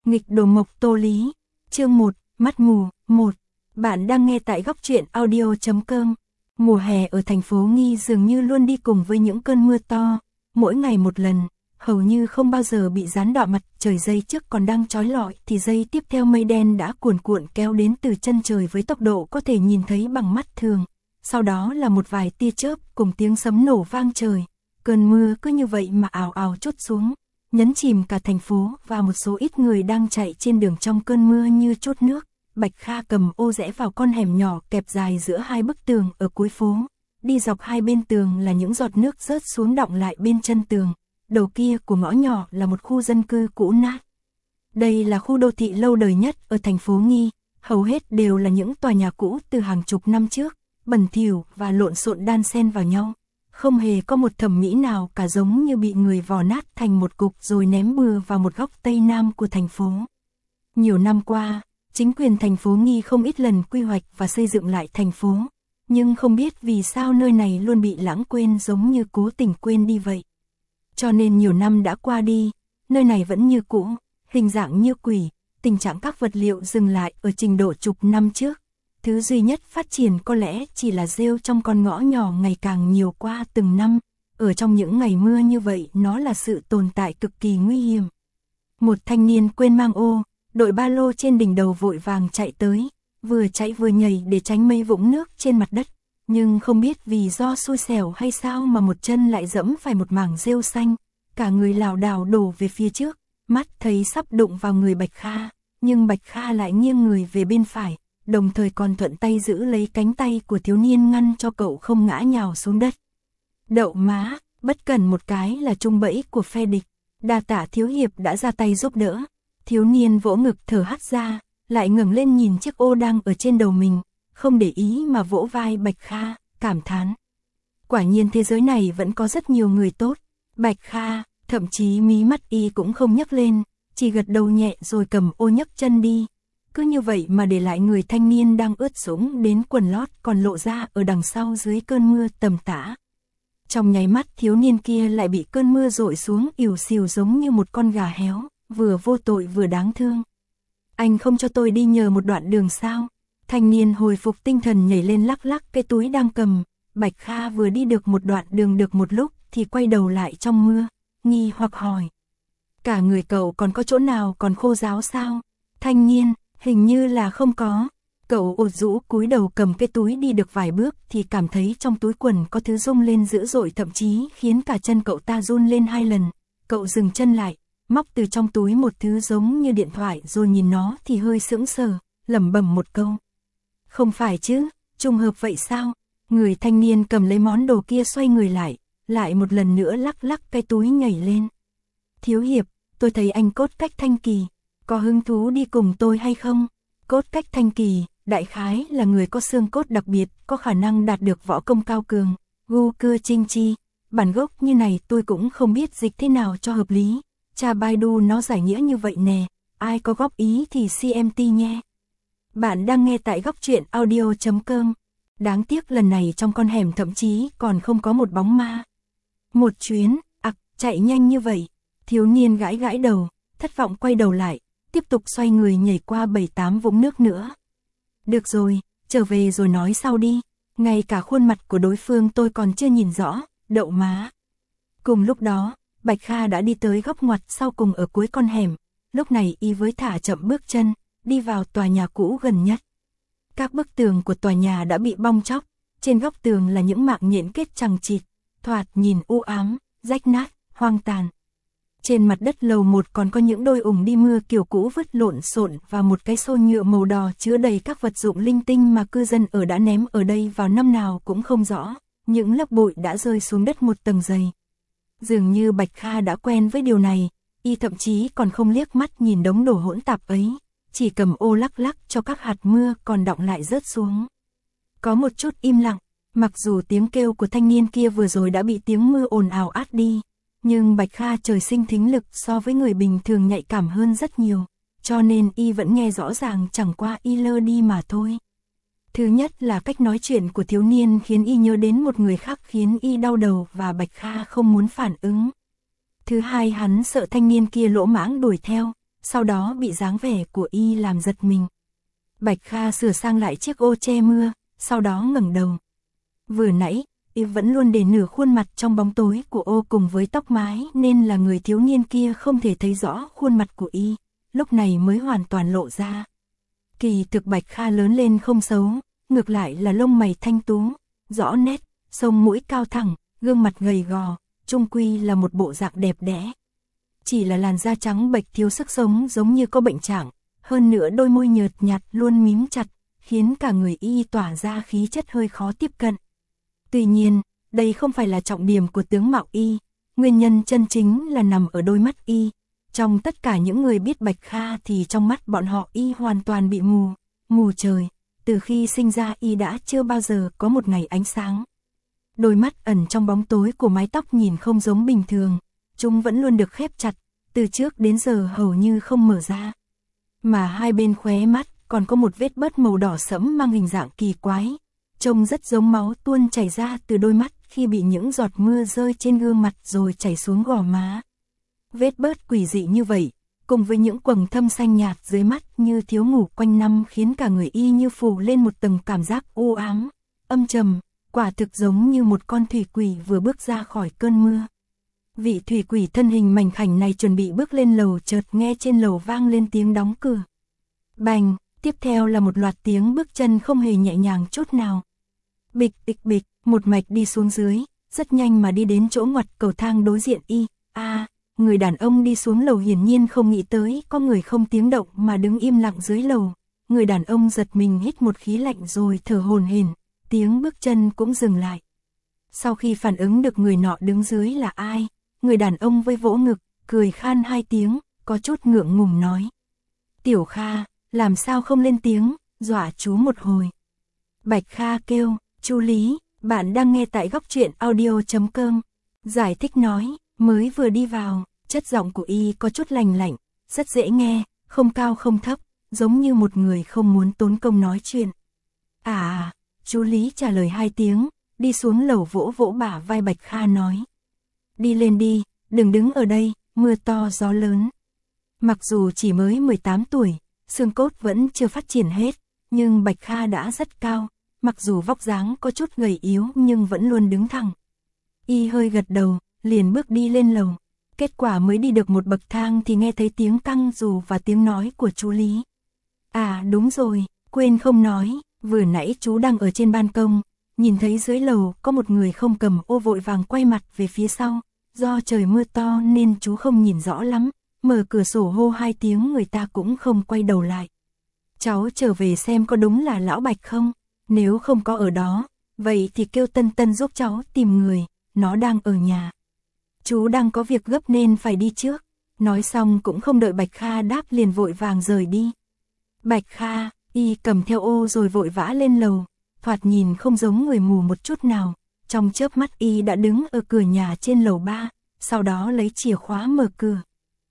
Nghịch đồ mộc Tô Lý. Chương 1, mắt mù, 1. Bạn đang nghe tại góc truyện audio.com. Mùa hè ở thành phố Nghi dường như luôn đi cùng với những cơn mưa to, mỗi ngày một lần, hầu như không bao giờ bị gián đoạn mặt trời. Giây trước còn đang chói lọi thì giây tiếp theo mây đen đã cuồn cuộn kéo đến từ chân trời với tốc độ có thể nhìn thấy bằng mắt thường. Sau đó là một vài tia chớp cùng tiếng sấm nổ vang trời. Cơn mưa cứ như vậy mà ào ào trút xuống, nhấn chìm cả thành phố và một số ít người đang chạy trên đường trong cơn mưa như trút nước. Bạch Kha cầm ô rẽ vào con hẻm nhỏ kẹp dài giữa hai bức tường ở cuối phố. Đi dọc hai bên tường là những giọt nước rớt xuống đọng lại bên chân tường. Đầu kia của ngõ nhỏ là một khu dân cư cũ nát. Đây là khu đô thị lâu đời nhất ở thành phố Nghi, hầu hết đều là những tòa nhà cũ từ hàng chục năm trước, bẩn thỉu và lộn xộn đan xen vào nhau. Không hề có một thẩm mỹ nào cả, giống như bị người vò nát thành một cục rồi ném bừa vào một góc tây nam của thành phố. Nhiều năm qua, chính quyền thành phố Nghi không ít lần quy hoạch và xây dựng lại thành phố, nhưng không biết vì sao nơi này luôn bị lãng quên, giống như cố tình quên đi vậy. Cho nên nhiều năm đã qua đi, nơi này vẫn như cũ, hình dạng như quỷ, tình trạng các vật liệu dừng lại ở trình độ chục năm trước. Thứ duy nhất phát triển có lẽ chỉ là rêu trong con ngõ nhỏ ngày càng nhiều qua từng năm. Ở trong những ngày mưa như vậy, nó là sự tồn tại cực kỳ nguy hiểm. Một thanh niên quên mang ô, đội ba lô trên đỉnh đầu vội vàng chạy tới, vừa chạy vừa nhảy để tránh mấy vũng nước trên mặt đất. Nhưng không biết vì do xui xẻo hay sao mà một chân lại dẫm phải một mảng rêu xanh. Cả người lảo đảo đổ về phía trước, mắt thấy sắp đụng vào người Bạch Kha, nhưng Bạch Kha lại nghiêng người về bên phải, đồng thời còn thuận tay giữ lấy cánh tay của thiếu niên ngăn cho cậu không ngã nhào xuống đất. Đậu má, bất cẩn một cái là trúng bẫy của phe địch. Đa tạ thiếu hiệp đã ra tay giúp đỡ. Thiếu niên vỗ ngực thở hắt ra, lại ngẩng lên nhìn chiếc ô đang ở trên đầu mình, không để ý mà vỗ vai Bạch Kha, cảm thán. Quả nhiên thế giới này vẫn có rất nhiều người tốt. Bạch Kha, thậm chí mí mắt y cũng không nhấc lên, chỉ gật đầu nhẹ rồi cầm ô nhấc chân đi. Cứ như vậy mà để lại người thanh niên đang ướt sũng đến quần lót còn lộ ra ở đằng sau dưới cơn mưa tầm tã. Trong nháy mắt thiếu niên kia lại bị cơn mưa dội xuống ỉu xìu giống như một con gà héo, vừa vô tội vừa đáng thương. Anh không cho tôi đi nhờ một đoạn đường sao? Thanh niên hồi phục tinh thần nhảy lên lắc lắc cái túi đang cầm. Bạch Kha vừa đi được một đoạn đường được một lúc thì quay đầu lại trong mưa, nghi hoặc hỏi. Cả người cậu còn có chỗ nào còn khô ráo sao? Thanh niên, hình như là không có. Cậu ụt rũ cúi đầu cầm cái túi đi được vài bước thì cảm thấy trong túi quần có thứ rung lên dữ dội, thậm chí khiến cả chân cậu ta run lên 2 lần. Cậu dừng chân lại, móc từ trong túi một thứ giống như điện thoại rồi nhìn nó thì hơi sững sờ, lẩm bẩm một câu. Không phải chứ, trùng hợp vậy sao? Người thanh niên cầm lấy món đồ kia xoay người lại một lần nữa lắc lắc cái túi nhảy lên. Thiếu hiệp, tôi thấy anh cốt cách thanh kỳ, có hứng thú đi cùng tôi hay không? Cốt cách thanh kỳ, đại khái là người có xương cốt đặc biệt, có khả năng đạt được võ công cao cường, gu cưa chinh chi. Bản gốc như này tôi cũng không biết dịch thế nào cho hợp lý. Cha Baidu nó giải nghĩa như vậy nè, ai có góp ý thì CMT nhé. Bạn đang nghe tại góc truyện audio.com. Đáng tiếc lần này trong con hẻm thậm chí còn không có một bóng ma. Một chuyến, chạy nhanh như vậy. Thiếu niên gãi gãi đầu, thất vọng quay đầu lại, tiếp tục xoay người nhảy qua 7-8 vũng nước nữa. Được rồi, trở về rồi nói sau đi. Ngay cả khuôn mặt của đối phương tôi còn chưa nhìn rõ, đậu má. Cùng lúc đó, Bạch Kha đã đi tới góc ngoặt sau cùng ở cuối con hẻm. Lúc này y với thả chậm bước chân, đi vào tòa nhà cũ gần nhất. Các bức tường của tòa nhà đã bị bong tróc, trên góc tường là những mạng nhện kết chằng chịt, thoạt nhìn u ám, rách nát, hoang tàn. Trên mặt đất lầu 1 còn có những đôi ủng đi mưa kiểu cũ vứt lộn xộn và một cái xô nhựa màu đỏ chứa đầy các vật dụng linh tinh mà cư dân ở đã ném ở đây vào năm nào cũng không rõ. Những lớp bụi đã rơi xuống đất một tầng dày. Dường như Bạch Kha đã quen với điều này, y thậm chí còn không liếc mắt nhìn đống đồ hỗn tạp ấy, chỉ cầm ô lắc lắc cho các hạt mưa còn đọng lại rớt xuống. Có một chút im lặng, mặc dù tiếng kêu của thanh niên kia vừa rồi đã bị tiếng mưa ồn ào át đi, nhưng Bạch Kha trời sinh thính lực so với người bình thường nhạy cảm hơn rất nhiều, cho nên y vẫn nghe rõ ràng, chẳng qua y lơ đi mà thôi. Thứ nhất là cách nói chuyện của thiếu niên khiến y nhớ đến một người khác khiến y đau đầu và Bạch Kha không muốn phản ứng. Thứ hai, hắn sợ thanh niên kia lỗ mãng đuổi theo, sau đó bị dáng vẻ của y làm giật mình. Bạch Kha sửa sang lại chiếc ô che mưa, sau đó ngẩng đầu. Vừa nãy, y vẫn luôn để nửa khuôn mặt trong bóng tối của ô cùng với tóc mái nên là người thiếu niên kia không thể thấy rõ khuôn mặt của y, lúc này mới hoàn toàn lộ ra. Kỳ thực Bạch Kha lớn lên không xấu, ngược lại là lông mày thanh tú, rõ nét, sống mũi cao thẳng, gương mặt gầy gò, chung quy là một bộ dạng đẹp đẽ. Chỉ là làn da trắng bệch thiếu sức sống giống như có bệnh trạng, hơn nữa đôi môi nhợt nhạt luôn mím chặt, khiến cả người y tỏa ra khí chất hơi khó tiếp cận. Tuy nhiên, đây không phải là trọng điểm của tướng mạo y, nguyên nhân chân chính là nằm ở đôi mắt y. Trong tất cả những người biết Bạch Kha thì trong mắt bọn họ y hoàn toàn bị mù trời, từ khi sinh ra y đã chưa bao giờ có một ngày ánh sáng. Đôi mắt ẩn trong bóng tối của mái tóc nhìn không giống bình thường, chúng vẫn luôn được khép chặt, từ trước đến giờ hầu như không mở ra. Mà hai bên khóe mắt còn có một vết bớt màu đỏ sẫm mang hình dạng kỳ quái, trông rất giống máu tuôn chảy ra từ đôi mắt khi bị những giọt mưa rơi trên gương mặt rồi chảy xuống gò má. Vết bớt quỷ dị như vậy, cùng với những quầng thâm xanh nhạt dưới mắt như thiếu ngủ quanh năm khiến cả người y như phủ lên một tầng cảm giác u ám, âm trầm, quả thực giống như một con thủy quỷ vừa bước ra khỏi cơn mưa. Vị thủy quỷ thân hình mảnh khảnh này chuẩn bị bước lên lầu chợt nghe trên lầu vang lên tiếng đóng cửa. Bành, tiếp theo là một loạt tiếng bước chân không hề nhẹ nhàng chút nào. Bịch bịch bịch, một mạch đi xuống dưới, rất nhanh mà đi đến chỗ ngoặt cầu thang đối diện y. Người đàn ông đi xuống lầu hiển nhiên không nghĩ tới có người không tiếng động mà đứng im lặng dưới lầu. Người đàn ông giật mình hít một khí lạnh rồi thở hổn hển, tiếng bước chân cũng dừng lại. Sau khi phản ứng được người nọ đứng dưới là ai, người đàn ông với vỗ ngực, cười khan hai tiếng, có chút ngượng ngùng nói. Tiểu Kha, làm sao không lên tiếng, dọa chú một hồi. Bạch Kha kêu, chú Lý, bạn đang nghe tại góc truyện audio.com. Giải thích nói, mới vừa đi vào, chất giọng của y có chút lành lạnh, rất dễ nghe, không cao không thấp, giống như một người không muốn tốn công nói chuyện. Chú Lý trả lời hai tiếng, đi xuống lầu vỗ vỗ bả vai Bạch Kha nói. Đi lên đi, đừng đứng ở đây, mưa to gió lớn. Mặc dù chỉ mới 18 tuổi, xương cốt vẫn chưa phát triển hết, nhưng Bạch Kha đã rất cao, mặc dù vóc dáng có chút gầy yếu nhưng vẫn luôn đứng thẳng. Y hơi gật đầu, liền bước đi lên lầu. Kết quả mới đi được một bậc thang thì nghe thấy tiếng căng dù và tiếng nói của chú Lý. Đúng rồi, quên không nói, vừa nãy chú đang ở trên ban công, nhìn thấy dưới lầu có một người không cầm ô vội vàng quay mặt về phía sau, do trời mưa to nên chú không nhìn rõ lắm, mở cửa sổ hô hai tiếng người ta cũng không quay đầu lại. Cháu trở về xem có đúng là lão Bạch không, nếu không có ở đó, vậy thì kêu Tân Tân giúp cháu tìm người, nó đang ở nhà. Chú đang có việc gấp nên phải đi trước. Nói xong cũng không đợi Bạch Kha đáp liền vội vàng rời đi. Bạch Kha, y cầm theo ô rồi vội vã lên lầu, thoạt nhìn không giống người mù một chút nào. Trong chớp mắt y đã đứng ở cửa nhà trên lầu 3, sau đó lấy chìa khóa mở cửa.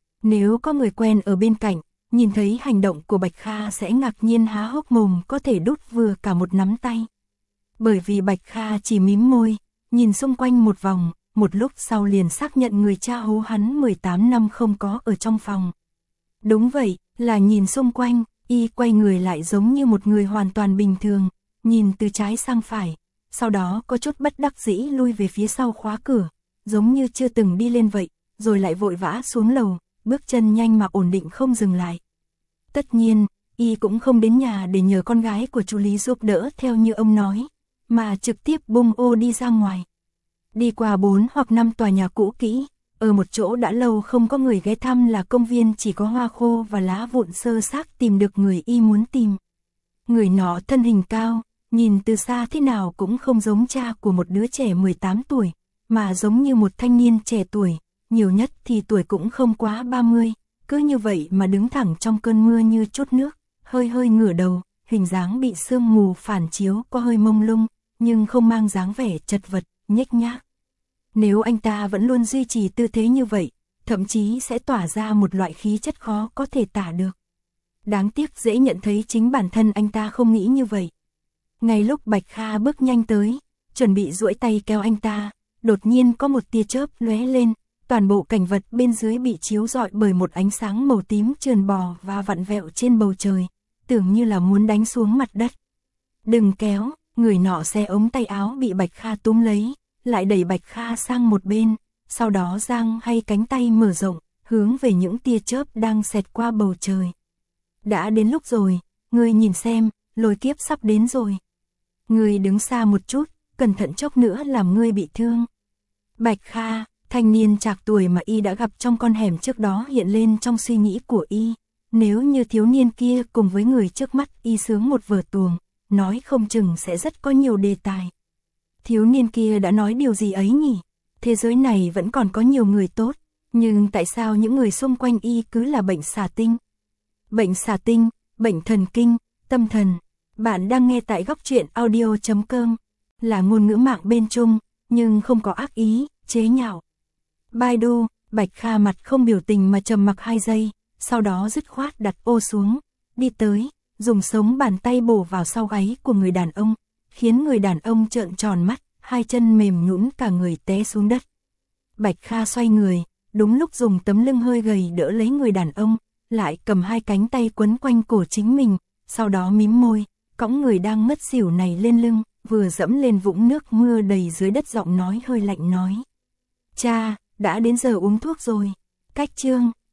Nếu có người quen ở bên cạnh, nhìn thấy hành động của Bạch Kha sẽ ngạc nhiên há hốc mồm, có thể đút vừa cả một nắm tay. Bởi vì Bạch Kha chỉ mím môi, nhìn xung quanh một vòng, một lúc sau liền xác nhận người cha hố hắn 18 năm không có ở trong phòng. Đúng vậy, là nhìn xung quanh, y quay người lại giống như một người hoàn toàn bình thường, nhìn từ trái sang phải, sau đó có chút bất đắc dĩ lui về phía sau khóa cửa, giống như chưa từng đi lên vậy, rồi lại vội vã xuống lầu, bước chân nhanh mà ổn định không dừng lại. Tất nhiên, y cũng không đến nhà để nhờ con gái của chú Lý giúp đỡ theo như ông nói, mà trực tiếp bung ô đi ra ngoài. Đi qua 4 hoặc 5 tòa nhà cũ kỹ, ở một chỗ đã lâu không có người ghé thăm là công viên chỉ có hoa khô và lá vụn sơ xác tìm được người y muốn tìm. Người nọ thân hình cao, nhìn từ xa thế nào cũng không giống cha của một đứa trẻ 18 tuổi, mà giống như một thanh niên trẻ tuổi, nhiều nhất thì tuổi cũng không quá 30, cứ như vậy mà đứng thẳng trong cơn mưa như chút nước, hơi hơi ngửa đầu, hình dáng bị sương mù phản chiếu có hơi mông lung, nhưng không mang dáng vẻ chật vật, nhếch nhác. Nếu anh ta vẫn luôn duy trì tư thế như vậy, thậm chí sẽ tỏa ra một loại khí chất khó có thể tả được. Đáng tiếc dễ nhận thấy chính bản thân anh ta không nghĩ như vậy. Ngay lúc Bạch Kha bước nhanh tới, chuẩn bị duỗi tay kéo anh ta, đột nhiên có một tia chớp lóe lên, toàn bộ cảnh vật bên dưới bị chiếu rọi bởi một ánh sáng màu tím trườn bò và vặn vẹo trên bầu trời, tưởng như là muốn đánh xuống mặt đất. Đừng kéo, người nọ xé ống tay áo bị Bạch Kha túm lấy, lại đẩy Bạch Kha sang một bên, sau đó giang hay cánh tay mở rộng, hướng về những tia chớp đang xẹt qua bầu trời. Đã đến lúc rồi, ngươi nhìn xem, lôi kiếp sắp đến rồi. Ngươi đứng xa một chút, cẩn thận chốc nữa làm ngươi bị thương. Bạch Kha, thanh niên trạc tuổi mà y đã gặp trong con hẻm trước đó hiện lên trong suy nghĩ của y. Nếu như thiếu niên kia cùng với người trước mắt y sướng một vở tuồng, nói không chừng sẽ rất có nhiều đề tài. Thiếu niên kia đã nói điều gì ấy nhỉ? Thế giới này vẫn còn có nhiều người tốt, nhưng tại sao những người xung quanh y cứ là bệnh xà tinh? Bệnh xà tinh, bệnh thần kinh, tâm thần. Bạn đang nghe tại góc truyện audio.com, là ngôn ngữ mạng bên Trung, nhưng không có ác ý, chế nhạo. Baidu, Bạch Kha mặt không biểu tình mà trầm mặc 2 giây, sau đó dứt khoát đặt ô xuống, đi tới, dùng sống bàn tay bổ vào sau gáy của người đàn ông, khiến người đàn ông trợn tròn mắt, 2 chân mềm nhũn cả người té xuống đất. Bạch Kha xoay người, đúng lúc dùng tấm lưng hơi gầy đỡ lấy người đàn ông, lại cầm 2 cánh tay quấn quanh cổ chính mình, sau đó mím môi, cõng người đang ngất xỉu này lên lưng, vừa dẫm lên vũng nước mưa đầy dưới đất, giọng nói hơi lạnh nói: "Cha, đã đến giờ uống thuốc rồi." Cách chương